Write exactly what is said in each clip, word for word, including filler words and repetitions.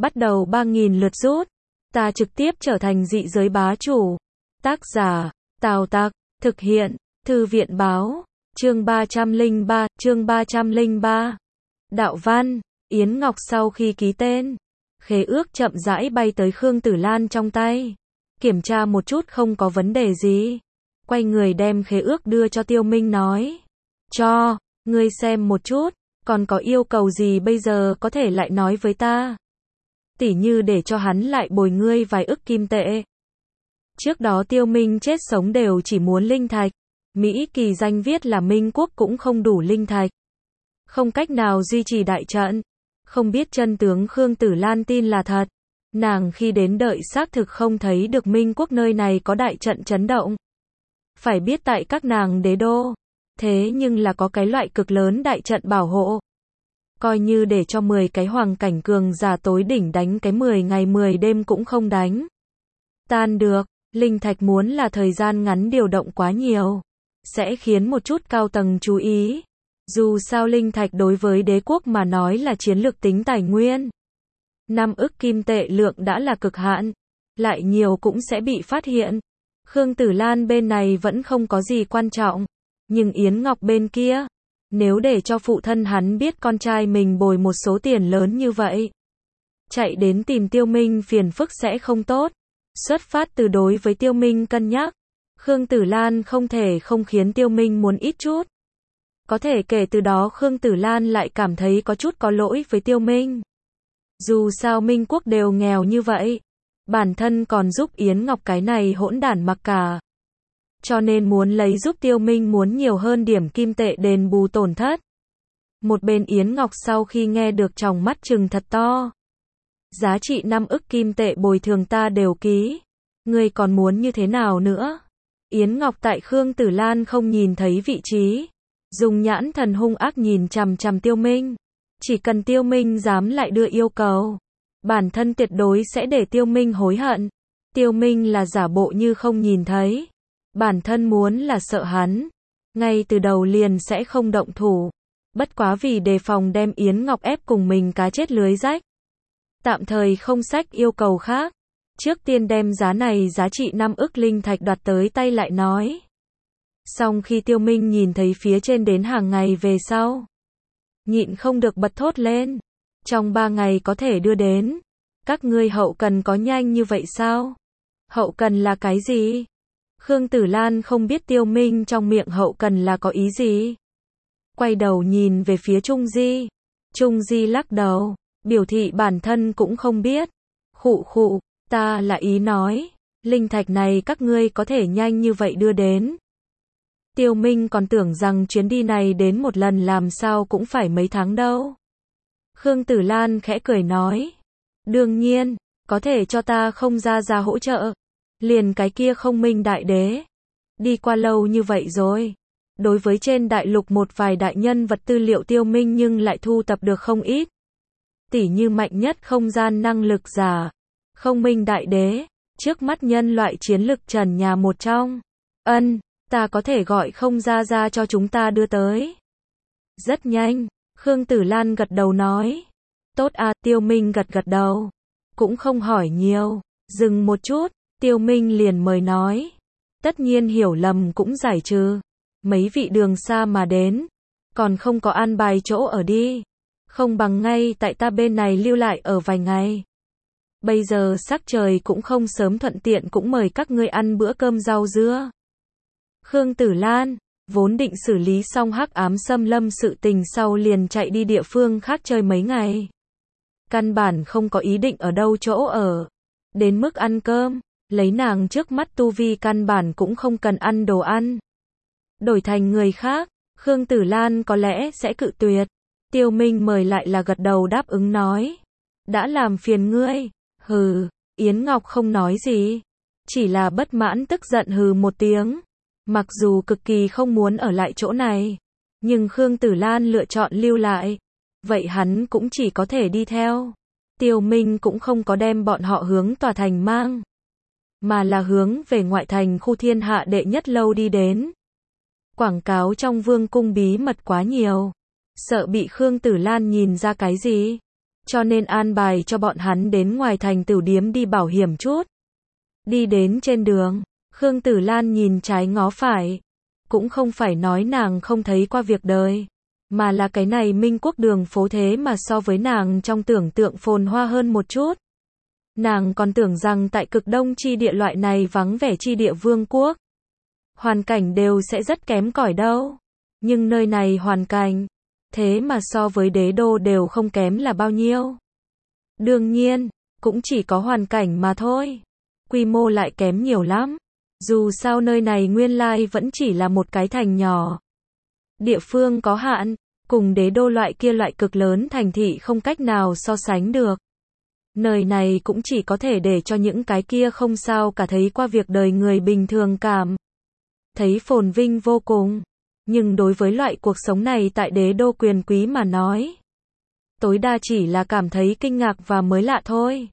bắt đầu ba nghìn lượt rút. Ta trực tiếp trở thành dị giới bá chủ. Tác giả, Tào Tặc, thực hiện, Thư viện báo, chương ba trăm lẻ ba, chương ba trăm lẻ ba. Đạo văn, Yến Ngọc sau khi ký tên, khế ước chậm rãi bay tới Khương Tử Lan trong tay. Kiểm tra một chút không có vấn đề gì. Quay người đem khế ước đưa cho Tiêu Minh nói. Cho, ngươi xem một chút, còn có yêu cầu gì bây giờ có thể lại nói với ta. Tỉ như để cho hắn lại bồi ngươi vài ức kim tệ. Trước đó Tiêu Minh chết sống đều chỉ muốn linh thạch. Mỹ kỳ danh viết là Minh Quốc cũng không đủ linh thạch. Không cách nào duy trì đại trận. Không biết chân tướng Khương Tử Lan tin là thật. Nàng khi đến đợi xác thực không thấy được Minh Quốc nơi này có đại trận chấn động. Phải biết tại các nàng đế đô. Thế nhưng là có cái loại cực lớn đại trận bảo hộ. Coi như để cho mười cái hoàng cảnh cường giả tối đỉnh đánh cái mười ngày mười đêm cũng không đánh. Tan được, linh thạch muốn là thời gian ngắn điều động quá nhiều. Sẽ khiến một chút cao tầng chú ý. Dù sao linh thạch đối với đế quốc mà nói là chiến lược tính tài nguyên. Năm ức kim tệ lượng đã là cực hạn. Lại nhiều cũng sẽ bị phát hiện. Khương Tử Lan bên này vẫn không có gì quan trọng. Nhưng Yến Ngọc bên kia, nếu để cho phụ thân hắn biết con trai mình bồi một số tiền lớn như vậy, chạy đến tìm Tiêu Minh phiền phức sẽ không tốt. Xuất phát từ đối với Tiêu Minh cân nhắc, Khương Tử Lan không thể không khiến Tiêu Minh muốn ít chút. Có thể kể từ đó Khương Tử Lan lại cảm thấy có chút có lỗi với Tiêu Minh. Dù sao Minh Quốc đều nghèo như vậy, bản thân còn giúp Yến Ngọc cái này hỗn đản mặc cả. Cho nên muốn lấy giúp Tiêu Minh muốn nhiều hơn điểm kim tệ đền bù tổn thất. Một bên Yến Ngọc sau khi nghe được tròng mắt trừng thật to. Giá trị năm ức kim tệ bồi thường ta đều ký. Ngươi còn muốn như thế nào nữa? Yến Ngọc tại Khương Tử Lan không nhìn thấy vị trí. Dùng nhãn thần hung ác nhìn chằm chằm Tiêu Minh. Chỉ cần Tiêu Minh dám lại đưa yêu cầu. Bản thân tuyệt đối sẽ để Tiêu Minh hối hận. Tiêu Minh là giả bộ như không nhìn thấy. Bản thân muốn là sợ hắn. Ngay từ đầu liền sẽ không động thủ. Bất quá vì đề phòng đem Yến Ngọc ép cùng mình cá chết lưới rách. Tạm thời không sách yêu cầu khác. Trước tiên đem giá này giá trị năm ức linh thạch đoạt tới tay lại nói. Xong khi Tiêu Minh nhìn thấy phía trên đến hàng ngày về sau. Nhịn không được bật thốt lên. Trong ba ngày có thể đưa đến. Các ngươi hậu cần có nhanh như vậy sao? Hậu cần là cái gì? Khương Tử Lan không biết Tiêu Minh trong miệng hậu cần là có ý gì. Quay đầu nhìn về phía Trung Di. Trung Di lắc đầu, biểu thị bản thân cũng không biết. Khụ khụ, ta là ý nói, linh thạch này các ngươi có thể nhanh như vậy đưa đến. Tiêu Minh còn tưởng rằng chuyến đi này đến một lần làm sao cũng phải mấy tháng đâu. Khương Tử Lan khẽ cười nói. Đương nhiên, có thể cho ta không ra ra hỗ trợ. Liền cái kia Không Minh đại đế. Đi qua lâu như vậy rồi. Đối với trên đại lục một vài đại nhân vật tư liệu Tiêu Minh nhưng lại thu tập được không ít. Tỉ như mạnh nhất không gian năng lực giả. Không Minh đại đế. Trước mắt nhân loại chiến lực trần nhà một trong. Ân, ta có thể gọi không ra ra cho chúng ta đưa tới. Rất nhanh. Khương Tử Lan gật đầu nói. Tốt à, Tiêu Minh gật gật đầu. Cũng không hỏi nhiều. Dừng một chút. Tiêu Minh liền mời nói. Tất nhiên hiểu lầm cũng giải trừ. Mấy vị đường xa mà đến. Còn không có an bài chỗ ở đi. Không bằng ngay tại ta bên này lưu lại ở vài ngày. Bây giờ sắc trời cũng không sớm thuận tiện cũng mời các ngươi ăn bữa cơm rau dưa. Khương Tử Lan, vốn định xử lý xong hắc ám xâm lâm sự tình sau liền chạy đi địa phương khác chơi mấy ngày. Căn bản không có ý định ở đâu chỗ ở. Đến mức ăn cơm. Lấy nàng trước mắt tu vi căn bản cũng không cần ăn đồ ăn. Đổi thành người khác, Khương Tử Lan có lẽ sẽ cự tuyệt. Tiêu Minh mời lại là gật đầu đáp ứng nói. Đã làm phiền ngươi. Hừ, Yến Ngọc không nói gì. Chỉ là bất mãn tức giận hừ một tiếng. Mặc dù cực kỳ không muốn ở lại chỗ này. Nhưng Khương Tử Lan lựa chọn lưu lại. Vậy hắn cũng chỉ có thể đi theo. Tiêu Minh cũng không có đem bọn họ hướng tòa thành mang. Mà là hướng về ngoại thành khu thiên hạ đệ nhất lâu đi đến. Quảng cáo trong vương cung bí mật quá nhiều. Sợ bị Khương Tử Lan nhìn ra cái gì. cho nên an bài cho bọn hắn đến ngoài thành Tửu Điếm đi bảo hiểm chút. Đi đến trên đường, Khương Tử Lan nhìn trái ngó phải. Cũng không phải nói nàng không thấy qua việc đời, mà là cái này Minh Quốc đường phố thế mà so với nàng trong tưởng tượng phồn hoa hơn một chút. Nàng còn tưởng rằng tại cực đông chi địa loại này vắng vẻ chi địa vương quốc, hoàn cảnh đều sẽ rất kém cỏi đâu. Nhưng nơi này hoàn cảnh, thế mà so với đế đô đều không kém là bao nhiêu. Đương nhiên, cũng chỉ có hoàn cảnh mà thôi. Quy mô lại kém nhiều lắm. Dù sao nơi này nguyên lai vẫn chỉ là một cái thành nhỏ. Địa phương có hạn, cùng đế đô loại kia loại cực lớn thành thị không cách nào so sánh được. Nơi này cũng chỉ có thể để cho những cái kia không sao cả thấy qua việc đời người bình thường cảm thấy phồn vinh vô cùng. Nhưng đối với loại cuộc sống này tại đế đô quyền quý mà nói, tối đa chỉ là cảm thấy kinh ngạc và mới lạ thôi.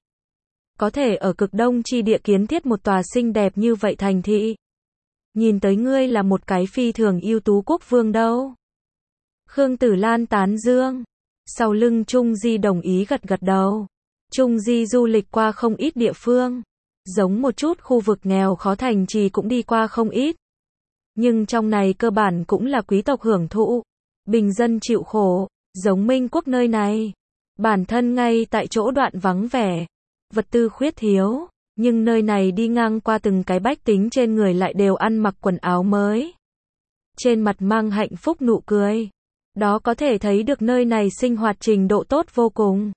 Có thể ở cực đông chi địa kiến thiết một tòa xinh đẹp như vậy thành thị. Nhìn tới ngươi là một cái phi thường ưu tú quốc vương đâu. Khương Tử Lan tán dương. Sau lưng Trung Di đồng ý gật gật đầu. Trung Di du lịch qua không ít địa phương. Giống một chút khu vực nghèo khó thành trì cũng đi qua không ít. Nhưng trong này cơ bản cũng là quý tộc hưởng thụ. Bình dân chịu khổ. Giống Minh Quốc nơi này. Bản thân ngay tại chỗ đoạn vắng vẻ. Vật tư khuyết thiếu, nhưng nơi này đi ngang qua từng cái bách tính trên người lại đều ăn mặc quần áo mới. Trên mặt mang hạnh phúc nụ cười. Đó có thể thấy được nơi này sinh hoạt trình độ tốt vô cùng.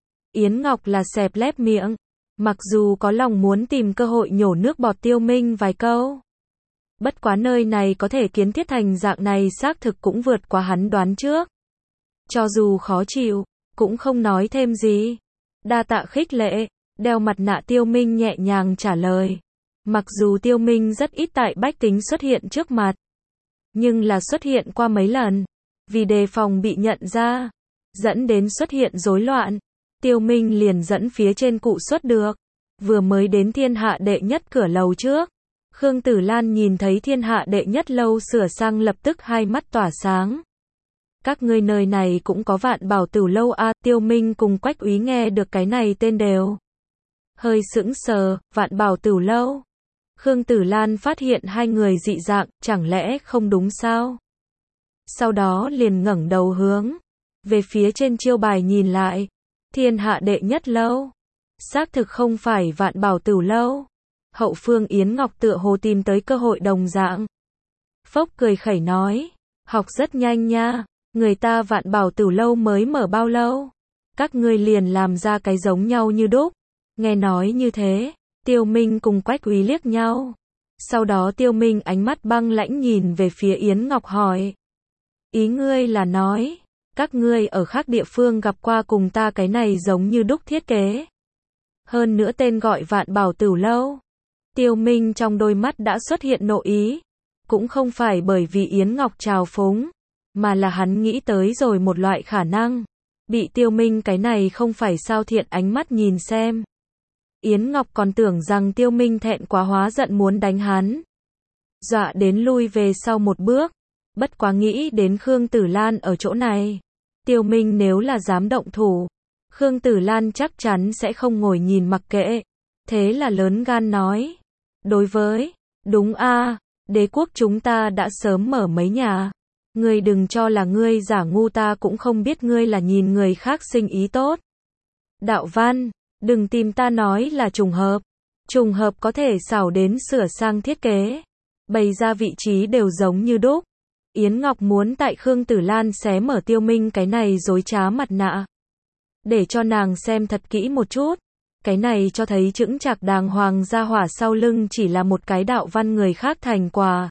Yến Ngọc là xẹp lép miệng, mặc dù có lòng muốn tìm cơ hội nhổ nước bọt Tiêu Minh vài câu. Bất quá nơi này có thể kiến thiết thành dạng này xác thực cũng vượt qua hắn đoán trước. Cho dù khó chịu, cũng không nói thêm gì. Đa tạ khích lệ. Đeo mặt nạ Tiêu Minh nhẹ nhàng trả lời. Mặc dù Tiêu Minh rất ít tại bách tính xuất hiện trước mặt, nhưng là xuất hiện qua mấy lần. Vì đề phòng bị nhận ra, dẫn đến xuất hiện rối loạn, Tiêu Minh liền dẫn phía trên cụ xuất được. Vừa mới đến thiên hạ đệ nhất cửa lầu trước, Khương Tử Lan nhìn thấy thiên hạ đệ nhất lâu sửa sang lập tức hai mắt tỏa sáng. Các ngươi nơi này cũng có Vạn Bảo Tửu lâu a? Tiêu Minh cùng Quách Úy nghe được cái này tên đều hơi sững sờ. Vạn Bảo Tửu lâu. Khương Tử Lan phát hiện hai người dị dạng, chẳng lẽ không đúng sao? Sau đó liền ngẩng đầu hướng về phía trên chiêu bài nhìn lại. Thiên hạ đệ nhất lâu. Xác thực không phải Vạn Bảo Tửu lâu. Hậu phương Yến Ngọc tựa hồ tìm tới cơ hội đồng dạng. Phốc cười khẩy nói. Học rất nhanh nha. Người ta Vạn Bảo Tửu lâu mới mở bao lâu? Các ngươi liền làm ra cái giống nhau như đúc. Nghe nói như thế, Tiêu Minh cùng Quách Úy liếc nhau. Sau đó Tiêu Minh ánh mắt băng lãnh nhìn về phía Yến Ngọc hỏi. Ý ngươi là nói, các ngươi ở khác địa phương gặp qua cùng ta cái này giống như đúc thiết kế. Hơn nữa tên gọi Vạn Bảo Tửu lâu. Tiêu Minh trong đôi mắt đã xuất hiện nộ ý. Cũng không phải bởi vì Yến Ngọc trào phúng, mà là hắn nghĩ tới rồi một loại khả năng. Bị Tiêu Minh cái này không phải sao thiện ánh mắt nhìn xem. Yến Ngọc còn tưởng rằng Tiêu Minh thẹn quá hóa giận muốn đánh hắn. Dọa đến lui về sau một bước. Bất quá nghĩ đến Khương Tử Lan ở chỗ này. Tiêu Minh nếu là dám động thủ, Khương Tử Lan chắc chắn sẽ không ngồi nhìn mặc kệ. Thế là lớn gan nói. Đối với, đúng a, đế quốc chúng ta đã sớm mở mấy nhà. Ngươi đừng cho là ngươi giả ngu, ta cũng không biết ngươi là nhìn người khác sinh ý tốt. Đạo Văn, đừng tìm ta nói là trùng hợp. Trùng hợp có thể xảo đến sửa sang thiết kế. Bày ra vị trí đều giống như đúc. Yến Ngọc muốn tại Khương Tử Lan xé mở Tiêu Minh cái này dối trá mặt nạ. Để cho nàng xem thật kỹ một chút. Cái này cho thấy chững chạc đàng hoàng gia hỏa sau lưng chỉ là một cái đạo văn người khác thành quà.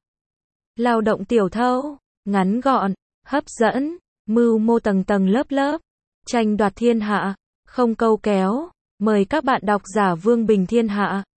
Lao động tiểu thâu, ngắn gọn, hấp dẫn, mưu mô tầng tầng lớp lớp, tranh đoạt thiên hạ, không câu kéo. Mời các bạn đọc giả Vương Bình Thiên Hạ.